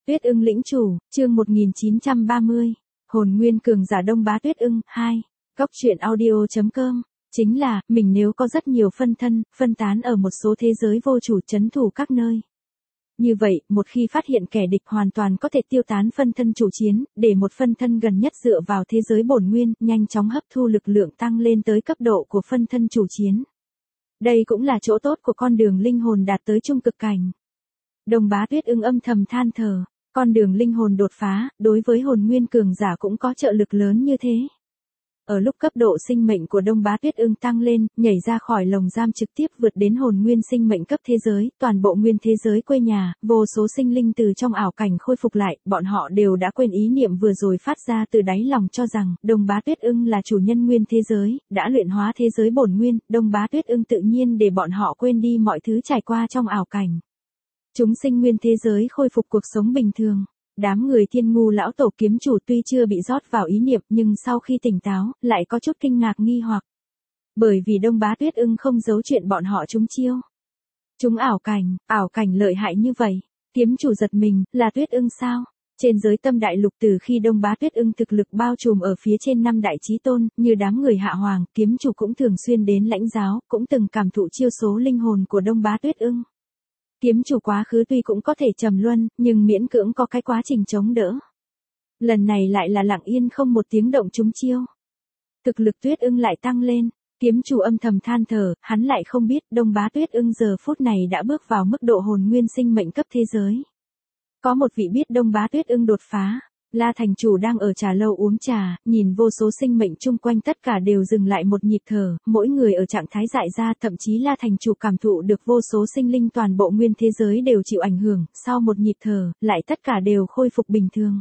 Tuyết Ưng lĩnh chủ, chương 1930. Hồn nguyên cường giả Đông Bá Tuyết Ưng 2. Góc truyện audio.com. Chính là, mình nếu có rất nhiều phân thân, phân tán ở một số thế giới vô chủ trấn thủ các nơi. Như vậy, một khi phát hiện kẻ địch hoàn toàn có thể tiêu tán phân thân chủ chiến, để một phân thân gần nhất dựa vào thế giới bổn nguyên, nhanh chóng hấp thu lực lượng tăng lên tới cấp độ của phân thân chủ chiến. Đây cũng là chỗ tốt của con đường linh hồn đạt tới trung cực cảnh. Đông Bá Tuyết Ưng âm thầm than thở, con đường linh hồn đột phá, đối với hồn nguyên cường giả cũng có trợ lực lớn như thế. Ở lúc cấp độ sinh mệnh của Đông Bá Tuyết Ưng tăng lên, nhảy ra khỏi lồng giam trực tiếp vượt đến hồn nguyên sinh mệnh cấp thế giới, toàn bộ nguyên thế giới quê nhà, vô số sinh linh từ trong ảo cảnh khôi phục lại, bọn họ đều đã quên ý niệm vừa rồi phát ra từ đáy lòng cho rằng, Đông Bá Tuyết Ưng là chủ nhân nguyên thế giới, đã luyện hóa thế giới bổn nguyên, Đông Bá Tuyết Ưng tự nhiên để bọn họ quên đi mọi thứ trải qua trong ảo cảnh. Chúng sinh nguyên thế giới khôi phục cuộc sống bình thường. Đám người Thiên Ngu lão tổ kiếm chủ tuy chưa bị rót vào ý niệm nhưng sau khi tỉnh táo, lại có chút kinh ngạc nghi hoặc. Bởi vì Đông Bá Tuyết Ưng không giấu chuyện bọn họ trúng chiêu. Chúng ảo cảnh lợi hại như vậy. Kiếm chủ giật mình, là Tuyết Ưng sao? Trên giới tâm đại lục từ khi Đông Bá Tuyết Ưng thực lực bao trùm ở phía trên năm đại chí tôn, như đám người hạ hoàng, kiếm chủ cũng thường xuyên đến lãnh giáo, cũng từng cảm thụ chiêu số linh hồn của Đông Bá Tuyết Ưng. Kiếm chủ quá khứ tuy cũng có thể trầm luân, nhưng miễn cưỡng có cái quá trình chống đỡ. Lần này lại là lặng yên không một tiếng động trúng chiêu. Thực lực Tuyết Ưng lại tăng lên, kiếm chủ âm thầm than thở, hắn lại không biết Đông Bá Tuyết Ưng giờ phút này đã bước vào mức độ hồn nguyên sinh mệnh cấp thế giới. Có một vị biết Đông Bá Tuyết Ưng đột phá. La thành chủ đang ở trà lâu uống trà, nhìn vô số sinh mệnh chung quanh tất cả đều dừng lại một nhịp thở, mỗi người ở trạng thái dại ra, thậm chí La thành chủ cảm thụ được vô số sinh linh toàn bộ nguyên thế giới đều chịu ảnh hưởng, sau một nhịp thở, lại tất cả đều khôi phục bình thường.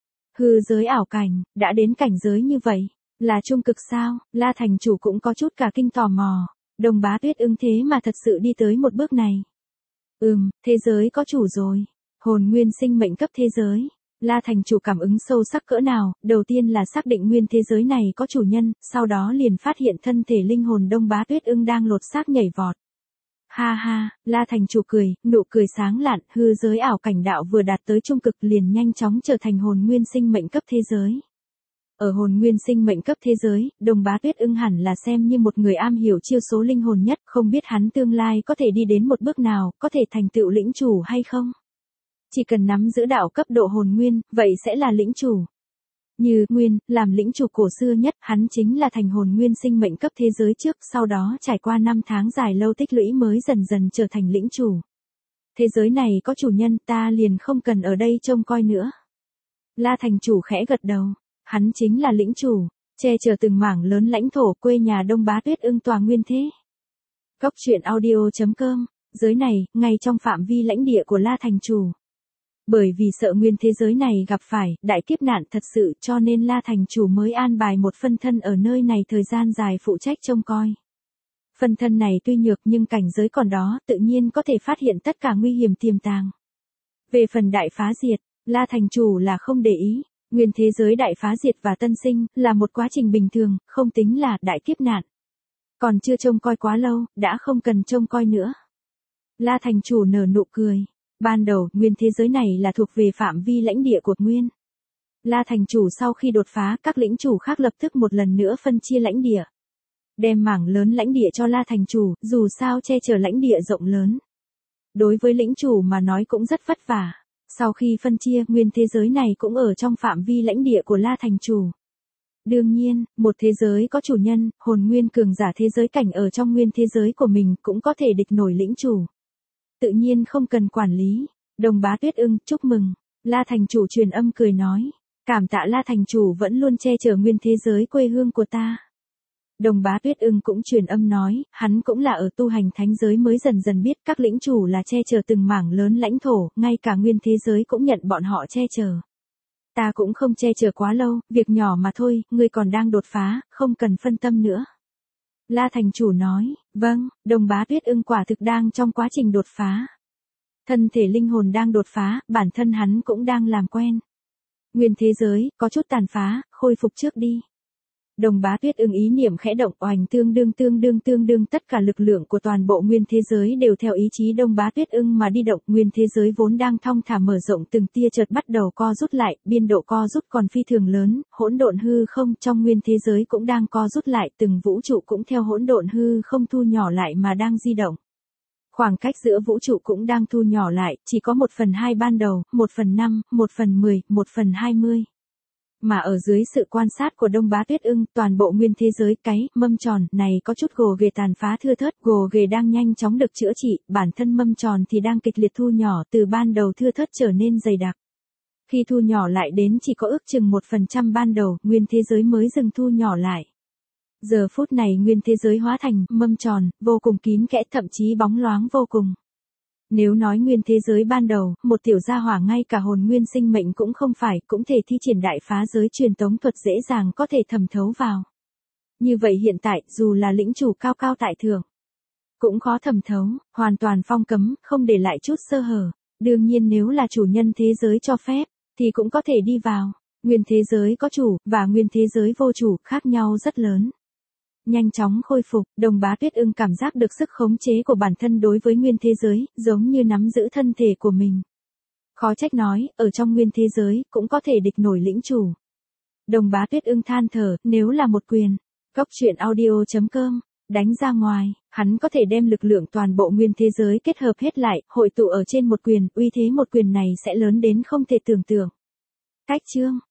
Hư giới ảo cảnh, đã đến cảnh giới như vậy, là trung cực sao? La thành chủ cũng có chút cả kinh tò mò, Đông Bá Tuyết Ưng thế mà thật sự đi tới một bước này. Thế giới có chủ rồi, hồn nguyên sinh mệnh cấp thế giới. La thành chủ cảm ứng sâu sắc cỡ nào, đầu tiên là xác định nguyên thế giới này có chủ nhân, sau đó liền phát hiện thân thể linh hồn Đông Bá Tuyết Ưng đang lột xác nhảy vọt. Ha ha, La thành chủ cười, nụ cười sáng lạn, hư giới ảo cảnh đạo vừa đạt tới trung cực liền nhanh chóng trở thành hồn nguyên sinh mệnh cấp thế giới. Ở hồn nguyên sinh mệnh cấp thế giới, Đông Bá Tuyết Ưng hẳn là xem như một người am hiểu chiêu số linh hồn nhất, không biết hắn tương lai có thể đi đến một bước nào, có thể thành tựu lĩnh chủ hay không? Chỉ cần nắm giữ đạo cấp độ hồn nguyên, vậy sẽ là lĩnh chủ. Như Nguyên, làm lĩnh chủ cổ xưa nhất, hắn chính là thành hồn nguyên sinh mệnh cấp thế giới trước, sau đó trải qua 5 tháng dài lâu tích lũy mới dần dần trở thành lĩnh chủ. Thế giới này có chủ nhân, ta liền không cần ở đây trông coi nữa. La thành chủ khẽ gật đầu, hắn chính là lĩnh chủ, che chở từng mảng lớn lãnh thổ quê nhà Đông Bá Tuyết Ưng tòa nguyên thế. Góc truyện audio.com, giới này, ngay trong phạm vi lãnh địa của La thành chủ. Bởi vì sợ nguyên thế giới này gặp phải đại kiếp nạn thật sự cho nên La thành chủ mới an bài một phân thân ở nơi này thời gian dài phụ trách trông coi. Phân thân này tuy nhược nhưng cảnh giới còn đó, tự nhiên có thể phát hiện tất cả nguy hiểm tiềm tàng. Về phần đại phá diệt, La thành chủ là không để ý, nguyên thế giới đại phá diệt và tân sinh là một quá trình bình thường, không tính là đại kiếp nạn. Còn chưa trông coi quá lâu, đã không cần trông coi nữa. La thành chủ nở nụ cười. Ban đầu, nguyên thế giới này là thuộc về phạm vi lãnh địa của Nguyên. La thành chủ sau khi đột phá, các lĩnh chủ khác lập tức một lần nữa phân chia lãnh địa. Đem mảng lớn lãnh địa cho La thành chủ, dù sao che chở lãnh địa rộng lớn. Đối với lĩnh chủ mà nói cũng rất vất vả. Sau khi phân chia, nguyên thế giới này cũng ở trong phạm vi lãnh địa của La thành chủ. Đương nhiên, một thế giới có chủ nhân, hồn nguyên cường giả thế giới cảnh ở trong nguyên thế giới của mình cũng có thể địch nổi lĩnh chủ. Tự nhiên không cần quản lý. Đông Bá Tuyết Ưng, chúc mừng. La thành chủ truyền âm cười nói. Cảm tạ La thành chủ vẫn luôn che chở nguyên thế giới quê hương của ta. Đông Bá Tuyết Ưng cũng truyền âm nói, hắn cũng là ở tu hành thánh giới mới dần dần biết các lĩnh chủ là che chở từng mảng lớn lãnh thổ, ngay cả nguyên thế giới cũng nhận bọn họ che chở. Ta cũng không che chở quá lâu, việc nhỏ mà thôi, ngươi còn đang đột phá, không cần phân tâm nữa. La thành chủ nói, vâng, Đông Bá Tuyết Ưng quả thực đang trong quá trình đột phá. Thân thể linh hồn đang đột phá, bản thân hắn cũng đang làm quen. Nguyên thế giới, có chút tàn phá, khôi phục trước đi. Đồng Bá Tuyết Ưng ý niệm khẽ động, oành, tương đương tất cả lực lượng của toàn bộ nguyên thế giới đều theo ý chí Đông Bá Tuyết Ưng mà đi động, nguyên thế giới vốn đang thong thả mở rộng từng tia chợt bắt đầu co rút lại, biên độ co rút còn phi thường lớn, hỗn độn hư không trong nguyên thế giới cũng đang co rút lại, từng vũ trụ cũng theo hỗn độn hư không thu nhỏ lại mà đang di động. Khoảng cách giữa vũ trụ cũng đang thu nhỏ lại, chỉ có 1/2 ban đầu, 1/5, 1/10, 1/20. Mà ở dưới sự quan sát của Đông Bá Tuyết Ưng, toàn bộ nguyên thế giới cái mâm tròn này có chút gồ ghề tàn phá thưa thớt, gồ ghề đang nhanh chóng được chữa trị, bản thân mâm tròn thì đang kịch liệt thu nhỏ, từ ban đầu thưa thớt trở nên dày đặc. Khi thu nhỏ lại đến chỉ có ước chừng 1% ban đầu, nguyên thế giới mới dừng thu nhỏ lại. Giờ phút này nguyên thế giới hóa thành mâm tròn, vô cùng kín kẽ, thậm chí bóng loáng vô cùng. Nếu nói nguyên thế giới ban đầu, một tiểu gia hỏa ngay cả hồn nguyên sinh mệnh cũng không phải, cũng thể thi triển đại phá giới truyền tống thuật dễ dàng có thể thẩm thấu vào. Như vậy hiện tại, dù là lĩnh chủ cao cao tại thượng, cũng khó thẩm thấu, hoàn toàn phong cấm, không để lại chút sơ hở. Đương nhiên nếu là chủ nhân thế giới cho phép, thì cũng có thể đi vào. Nguyên thế giới có chủ, và nguyên thế giới vô chủ, khác nhau rất lớn. Nhanh chóng khôi phục, Đồng Bá Tuyết Ưng cảm giác được sức khống chế của bản thân đối với nguyên thế giới, giống như nắm giữ thân thể của mình. Khó trách nói, ở trong nguyên thế giới, cũng có thể địch nổi lĩnh chủ. Đồng Bá Tuyết Ưng than thở, nếu là một quyền, Cốc truyện audio.com, đánh ra ngoài, hắn có thể đem lực lượng toàn bộ nguyên thế giới kết hợp hết lại, hội tụ ở trên một quyền, uy thế một quyền này sẽ lớn đến không thể tưởng tượng. Cách chương